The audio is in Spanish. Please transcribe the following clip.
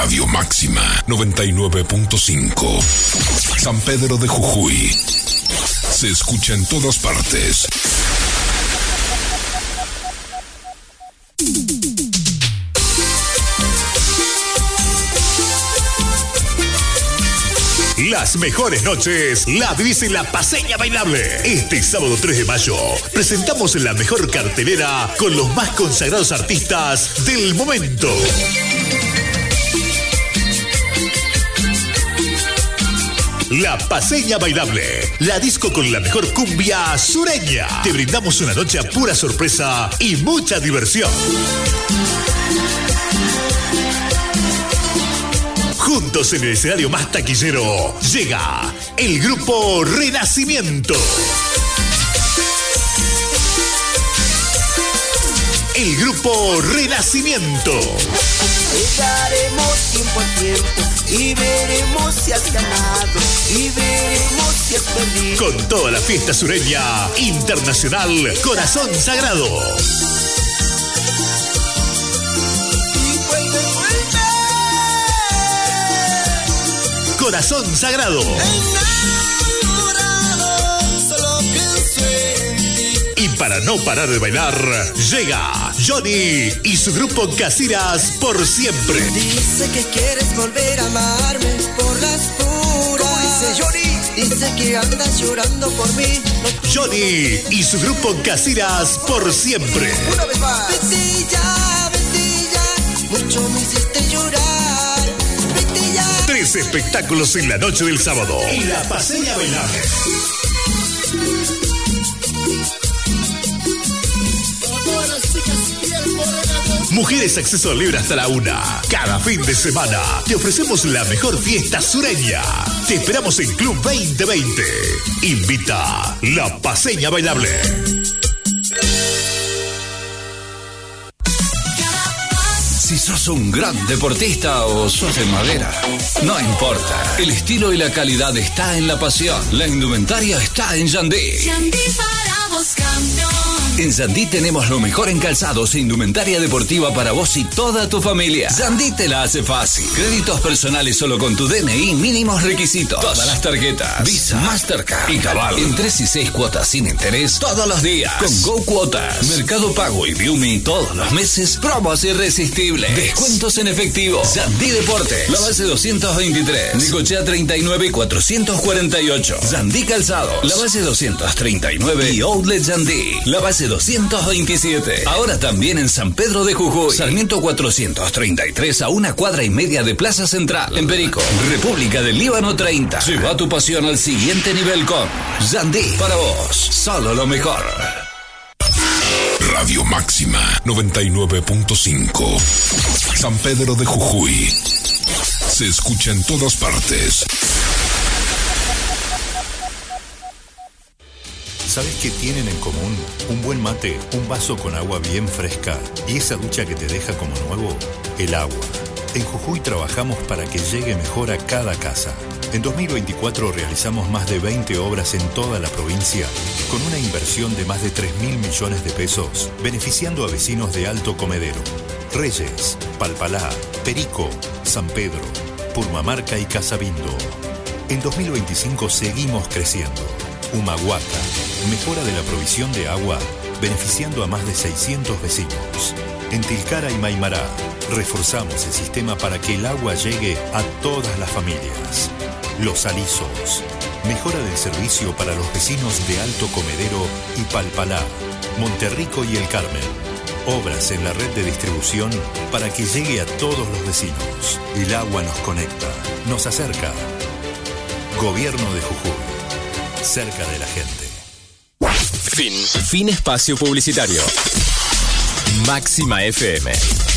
Radio Máxima 99.5. San Pedro de Jujuy. Se escucha en todas partes. Las mejores noches la vivís en La Paceña Bailable. Este sábado 3 de mayo presentamos la mejor cartelera con los más consagrados artistas del momento. La Paceña Bailable, la disco con la mejor cumbia sureña. Te brindamos una noche a pura sorpresa y mucha diversión. Juntos en el escenario más taquillero llega el grupo Renacimiento. El grupo Renacimiento. Llegaremos tiempo a tiempo y veremos si has ganado y veremos si has perdido. Con toda la fiesta sureña internacional Corazón Sagrado. Corazón Sagrado. Y para no parar de bailar, llega Johnny y su grupo Casiras por siempre. Dice que quieres volver a amarme por las puras. ¿Cómo dice Johnny? Dice que andas llorando por mí. Johnny y su grupo Casiras por siempre. Una vez más. Vete ya, mucho me hiciste llorar. 3 espectáculos en la noche del sábado. Y La Paceña Bailable. Mujeres acceso libre hasta la 1. Cada fin de semana te ofrecemos la mejor fiesta sureña. Te esperamos en Club 2020. Invita La Paceña Bailable. Si sos un gran deportista o sos de madera, no importa. El estilo y la calidad está en la pasión. La indumentaria está en Yandí. Yandí para vos, campeón. En Yandí tenemos lo mejor en calzados e indumentaria deportiva para vos y toda tu familia. Yandí te la hace fácil. Créditos personales solo con tu DNI, mínimos requisitos. Todas las tarjetas, Visa, Mastercard y Cabal. En 3 y 6 cuotas sin interés todos los días. Con Go Cuotas, Mercado Pago y Viumi todos los meses. Promos irresistibles. Descuentos en efectivo. Yandí Deportes. La base 223. Necochea 39 y 448. Yandí Calzado. La base 239 y Outlet Yandí. La base 227. Ahora también en San Pedro de Jujuy. Sarmiento 433 a 1 cuadra y media de Plaza Central. En Perico, República del Líbano 30. Lleva tu pasión al siguiente nivel con Yandí. Para vos, solo lo mejor. Radio Máxima 99.5. San Pedro de Jujuy. Se escucha en todas partes. ¿Sabes qué tienen en común? Un buen mate, un vaso con agua bien fresca y esa ducha que te deja como nuevo, el agua. En Jujuy trabajamos para que llegue mejor a cada casa. En 2024 realizamos más de 20 obras en toda la provincia, con una inversión de más de 3.000 millones de pesos, beneficiando a vecinos de Alto Comedero, Reyes, Palpalá, Perico, San Pedro, Purmamarca y Casabindo. En 2025 seguimos creciendo. Humahuaca, mejora de la provisión de agua, beneficiando a más de 600 vecinos. En Tilcara y Maimará, reforzamos el sistema para que el agua llegue a todas las familias. Los Alisos, mejora del servicio para los vecinos de Alto Comedero y Palpalá, Monterrico y El Carmen. Obras en la red de distribución para que llegue a todos los vecinos. El agua nos conecta, nos acerca. Gobierno de Jujuy, cerca de la gente. Fin espacio publicitario. Máxima FM.